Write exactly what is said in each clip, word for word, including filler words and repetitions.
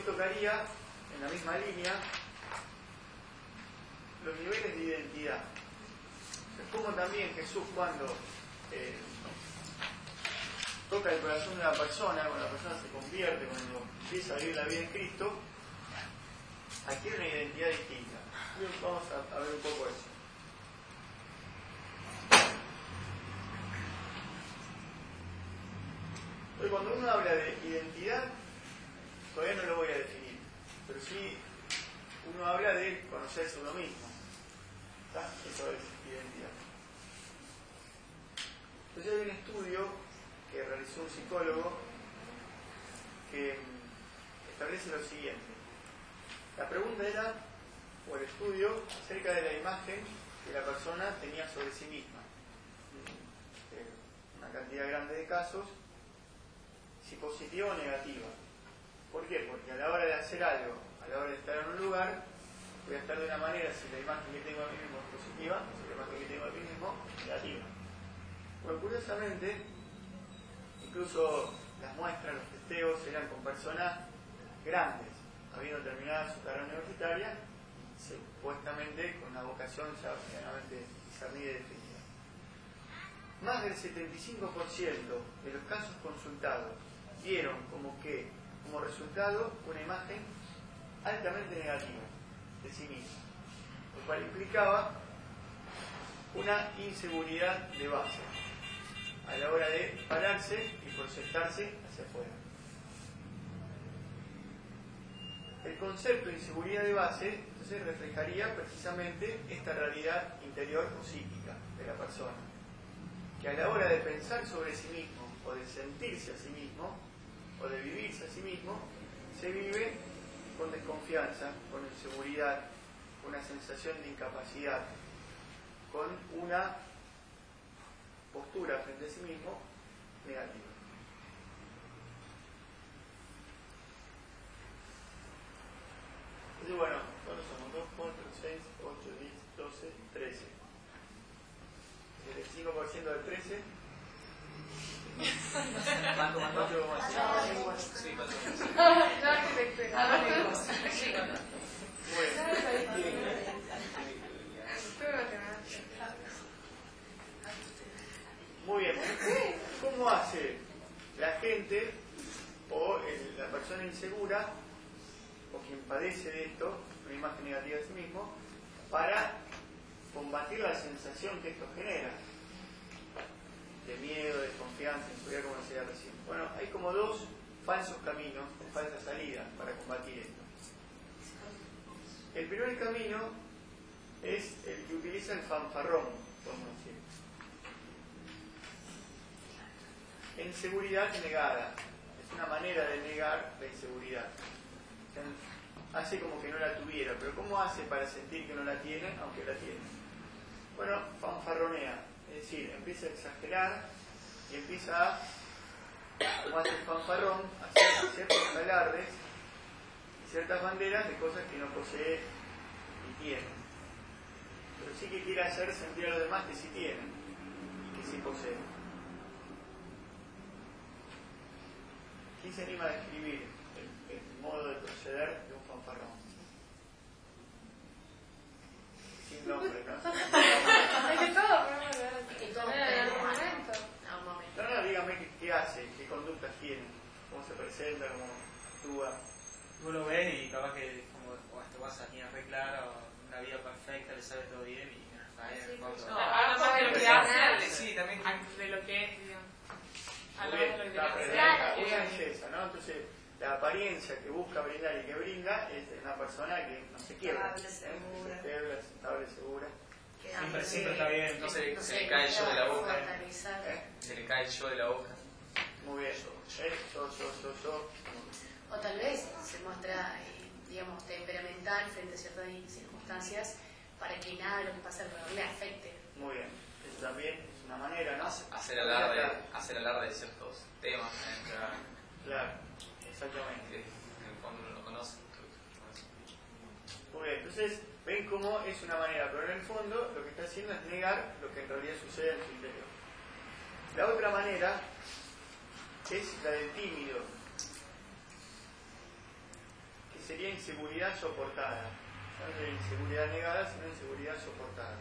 tocaría, en la misma línea, los niveles de identidad. Es como también Jesús cuando eh, toca el corazón de una persona, cuando la persona se convierte, cuando empieza a vivir la vida en Cristo, adquiere una identidad distinta. Entonces vamos a, a ver un poco eso. Hoy cuando uno habla de identidad, todavía no lo voy a definir, pero sí uno habla de conocerse uno mismo. ¿Está? Eso es identidad. Entonces hay un estudio que realizó un psicólogo que establece lo siguiente. La pregunta era, o el estudio, acerca de la imagen que la persona tenía sobre sí misma. Una cantidad grande de casos, si positiva o negativa. ¿Por qué? Porque a la hora de hacer algo, a la hora de estar en un lugar, voy a estar de una manera si la imagen que tengo de mí mismo es positiva, si la imagen que tengo de mí mismo es negativa. Bueno, curiosamente, incluso las muestras, los testeos eran con personas grandes, habiendo terminado su carrera universitaria, supuestamente con una vocación ya plenamente discernida y definida. Más del setenta y cinco por ciento de los casos consultados dieron como que, como resultado, una imagen altamente negativa de sí mismo, lo cual implicaba una inseguridad de base a la hora de pararse y proyectarse hacia afuera. El concepto de inseguridad de base entonces reflejaría precisamente esta realidad interior o psíquica de la persona, que a la hora de pensar sobre sí mismo o de sentirse a sí mismo o de vivirse a sí mismo, se vive con desconfianza, con inseguridad, con una sensación de incapacidad, con una postura frente a sí mismo negativa. Entonces, bueno, ¿cuántos somos? dos, cuatro, seis, ocho, diez, doce, trece. El cinco por ciento del trece. ¿Cuánto, cuánto? ocho coma cinco. Sí, cuánto. Muy bien. Muy bien. ¿Cómo hace la gente o el, la persona insegura o quien padece de esto, una imagen negativa de sí mismo, para combatir la sensación que esto genera? De miedo, de confianza, inseguridad, como decía recién. Bueno, hay como dos falsos caminos, o falsas salidas para combatir esto. El primer camino es el que utiliza el fanfarrón, podemos decir. Inseguridad negada. Es una manera de negar la inseguridad. O sea, hace como que no la tuviera, pero ¿cómo hace para sentir que no la tiene, aunque la tiene? Bueno, fanfarronea. Es decir, empieza a exagerar y empieza a, como hace el fanfarrón, a hacer ciertos alardes y ciertas banderas de cosas que no posee ni tiene. Pero sí que quiere hacer sentir a los demás que sí tienen y que sí poseen. ¿Quién se anima a describir el, el modo de proceder de un fanfarrón? Sin nombre, ¿no? Es que todo, pero Es que todos en algún tenemos momento. algún momento. No, no, dígame qué, qué hace, qué conductas tiene, cómo se presenta, cómo actúa. Vos lo ves y capaz que como o este WhatsApp tiene re clara o una vida perfecta, le sabe todo bien y no está ahí en el fondo. No, habla más de lo que hace, Sí, también. de lo que es, digamos. Muy Habla bien, más de lo que está, pero hace. la- una es esa, ¿no? Entonces, la apariencia que busca brindar y que brinda es de una persona que no se quiebra. Estable, segura. Es estable, estable, segura. Siempre, siempre está bien. No se le- se le cae el yo de la boca. ¿Eh? Se le cae el yo de la boca. Muy bien. ¿Eh? Yo, yo, yo, yo. O tal vez se muestra, eh, digamos, temperamental frente a ciertas circunstancias para que nada de lo que pasa alrededor le afecte. Muy bien. Eso también es una manera, ¿no? Hacer alarde, hacer alarde de ciertos temas. ¿eh? Claro, exactamente. Que en el fondo uno lo conoce. Muy bien, entonces ven cómo es una manera, pero en el fondo lo que está haciendo es negar lo que en realidad sucede en su interior. La otra manera es la del tímido. sería inseguridad soportada. No es inseguridad negada, sino inseguridad soportada.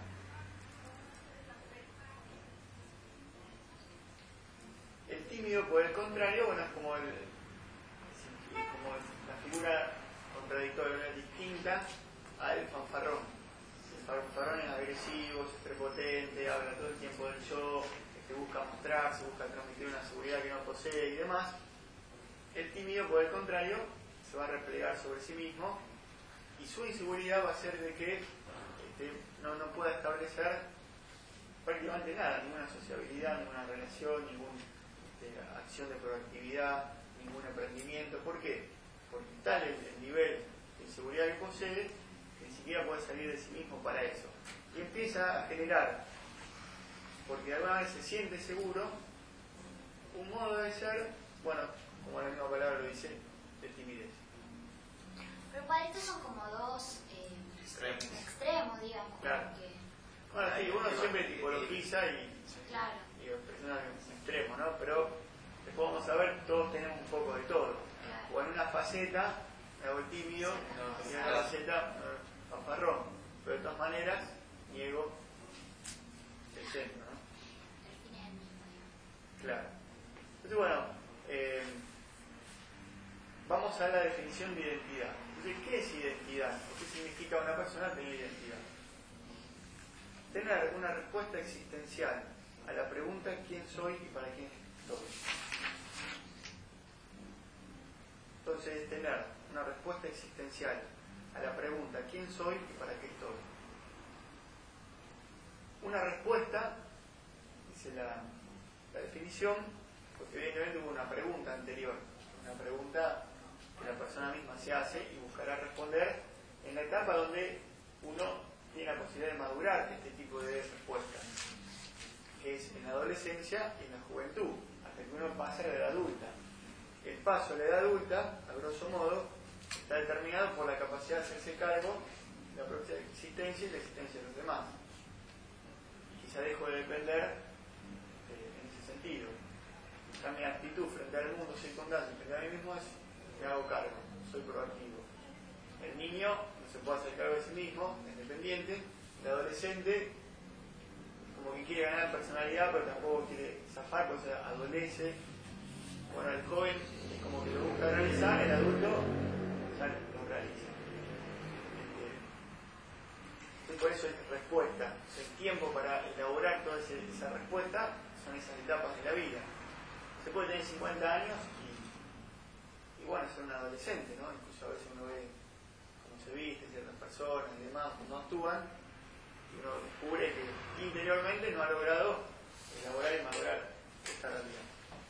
El tímido, por el contrario, bueno, es como, el, como la figura contradictoria, distinta al fanfarrón. El fanfarrón es agresivo, es prepotente, habla todo el tiempo del yo, que busca mostrarse, busca transmitir una seguridad que no posee y demás. El tímido, por el contrario, se va a replegar sobre sí mismo y su inseguridad va a ser de que este, no, no pueda establecer prácticamente nada, ninguna sociabilidad, ninguna relación, ninguna este, acción de proactividad, ningún emprendimiento. ¿Por qué? Porque tal el, el nivel de inseguridad que posee, que ni siquiera puede salir de sí mismo para eso. Y empieza a generar, porque de alguna vez se siente seguro, un modo de ser, bueno, como la misma palabra lo dice, de timidez. Pero para esto son como dos eh, Extremos. extremos, digamos. Claro. Que, Bueno, sí, uno siempre tipologiza y, claro. y expresiona un extremo, ¿no? Pero después vamos a ver, todos tenemos un poco de todo. Claro. O en una faceta me hago el tímido, y en una faceta eh, fanfarrón. Pero de todas maneras, niego el centro, ¿no? El fin es el mismo, digamos. Claro. Entonces, bueno, eh, vamos a la definición de identidad. Entonces, ¿qué es identidad? ¿Qué significa una persona tener identidad? Tener una respuesta existencial a la pregunta ¿quién soy y para quién estoy? Entonces, tener una respuesta existencial a la pregunta ¿quién soy y para qué estoy? Una respuesta, dice la, la definición, porque evidentemente hubo una pregunta anterior, una pregunta que la persona misma se hace y buscará responder en la etapa donde uno tiene la posibilidad de madurar este tipo de respuestas, que es en la adolescencia y en la juventud, hasta que uno pasa a la edad adulta. El paso a la edad adulta, a grosso modo, está determinado por la capacidad de hacerse cargo de la propia existencia y la existencia de los demás. Quizá dejo de depender eh, en ese sentido. Ya mi actitud frente al mundo circundante, frente a mí mismo, es me hago cargo, soy proactivo. El niño no se puede hacer cargo de sí mismo, es dependiente. El adolescente como que quiere ganar personalidad, pero tampoco quiere zafar, pues adolece. Bueno, el joven es como que lo busca realizar, el adulto ya lo realiza. Entonces, por eso es respuesta. El tiempo para elaborar toda esa respuesta son esas etapas de la vida. Se puede tener cincuenta años y, y bueno, ser un adolescente, ¿no? Incluso a veces uno ve cómo se viste ciertas personas y demás, cómo actúan, y uno descubre que interiormente no ha logrado elaborar y madurar esta realidad.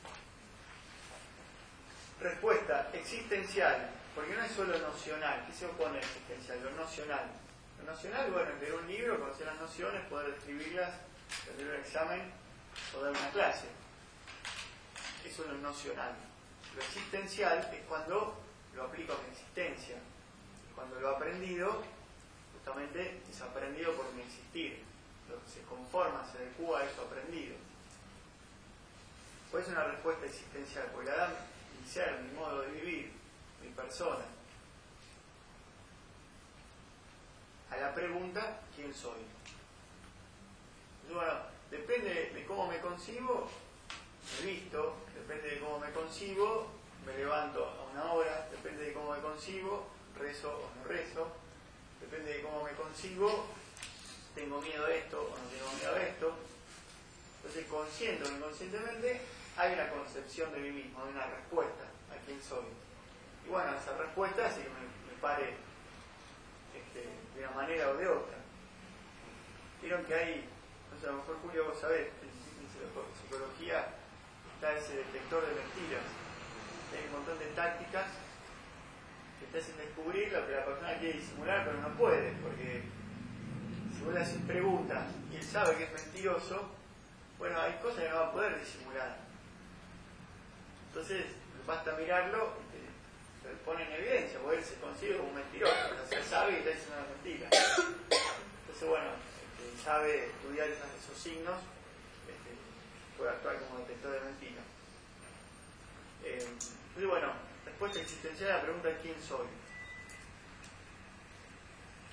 Respuesta existencial, porque no es solo nocional. ¿Qué se opone a existencial? Lo nocional. Lo nocional, bueno, leer un libro, conocer las nociones, poder describirlas, hacer un examen o dar una clase. Eso es lo nocional. Lo existencial es cuando lo aplico a mi existencia. Cuando lo he aprendido, justamente es aprendido por mi existir. Lo que se conforma, se adecua a eso aprendido. Pues es una respuesta existencial, porque la da mi ser, mi modo de vivir, mi persona. A la pregunta, ¿quién soy? Bueno, depende de cómo me concibo, me visto, depende de cómo me concibo, me levanto a una hora, depende de cómo me concibo, rezo o no rezo, depende de cómo me concibo, tengo miedo a esto o no tengo miedo a esto. Entonces, consciente o inconscientemente, hay una concepción de mí mismo, hay una respuesta a quién soy. Y bueno, esa respuesta hace que me, me pare este, de una manera o de otra. Vieron que hay, no sé, a lo mejor Julio vos sabés, en psicología está ese detector de mentiras. Hay un montón de tácticas que te hacen descubrir lo que la persona quiere disimular, pero no puede, porque si vos le haces preguntas y él sabe que es mentiroso, bueno, hay cosas que no va a poder disimular. Entonces, basta mirarlo y te, te pone en evidencia, porque él se consigue como un mentiroso, o sea, sabe que está diciendo una mentira. Entonces, bueno, este, sabe estudiar esos, esos signos, este, puede actuar como detector de mentiras. Eh, entonces, bueno, respuesta existencial a la pregunta ¿quién soy?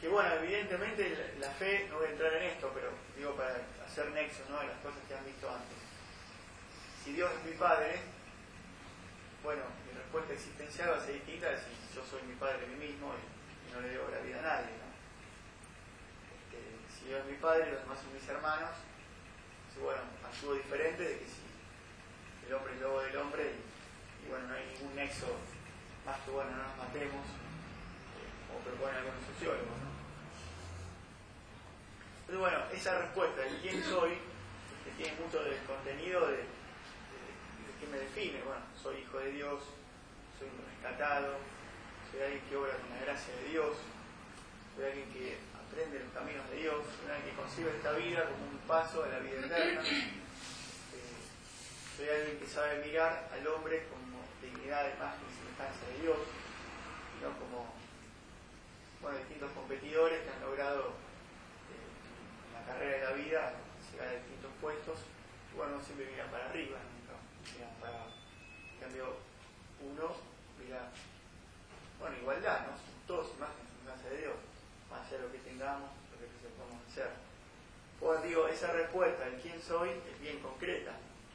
que bueno, evidentemente la, la fe, no voy a entrar en esto, pero digo para hacer nexo, ¿no?, de las cosas que han visto antes. Si Dios es mi Padre, bueno, mi respuesta existencial va a ser distinta de si yo soy mi Padre de mí mismo y, y no le debo la vida a nadie, ¿no? Este, si Dios es mi Padre y los demás son mis hermanos, pues, bueno, actúo diferente de que si el hombre es lobo del hombre y, y bueno, no hay ningún nexo más que bueno, no nos matemos, eh, como proponen algunos sociólogos, ¿no? Entonces bueno, esa respuesta de quién soy, que tiene mucho del contenido de, de, de qué me define. Bueno, soy hijo de Dios, soy un rescatado, soy alguien que obra con la gracia de Dios, soy alguien que aprende los caminos de Dios, soy alguien que concibe esta vida como un paso a la vida eterna, eh, soy alguien que sabe mirar al hombre como dignidad, imagen y semejanza de Dios, y no como bueno, distintos competidores que han logrado carrera de la vida, llegar a distintos puestos, y bueno, no siempre miran para arriba, nunca miran para, en cambio, uno mira, bueno, igualdad, ¿no? Somos todos imagen y semejanza de Dios, más allá de lo que tengamos, lo que sepamos hacer. Pues digo, esa respuesta de quién soy es bien concreta.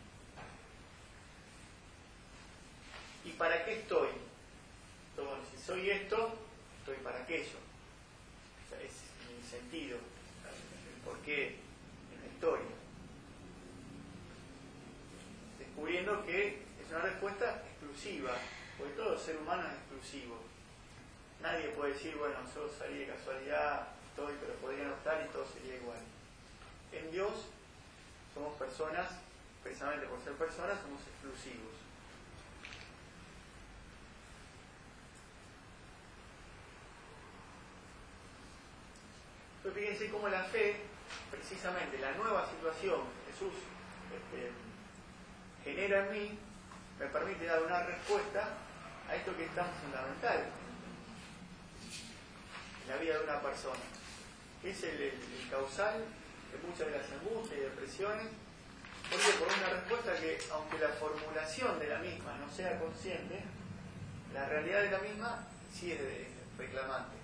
¿Y para qué estoy? Entonces, bueno, si soy esto, estoy para aquello. O sea, es mi sentido. ¿Por qué? En la historia. Descubriendo que es una respuesta exclusiva, porque todo ser humano es exclusivo. Nadie puede decir, bueno, yo salí de casualidad, estoy, pero podría no estar y todo sería igual. En Dios somos personas, precisamente por ser personas, somos exclusivos. Entonces fíjense cómo la fe, precisamente la nueva situación que Jesús este, genera en mí, me permite dar una respuesta a esto que es tan fundamental en la vida de una persona, que es el, el, el causal de muchas de las angustias y depresiones, porque por una respuesta que, aunque la formulación de la misma no sea consciente, la realidad de la misma sí es de, reclamante.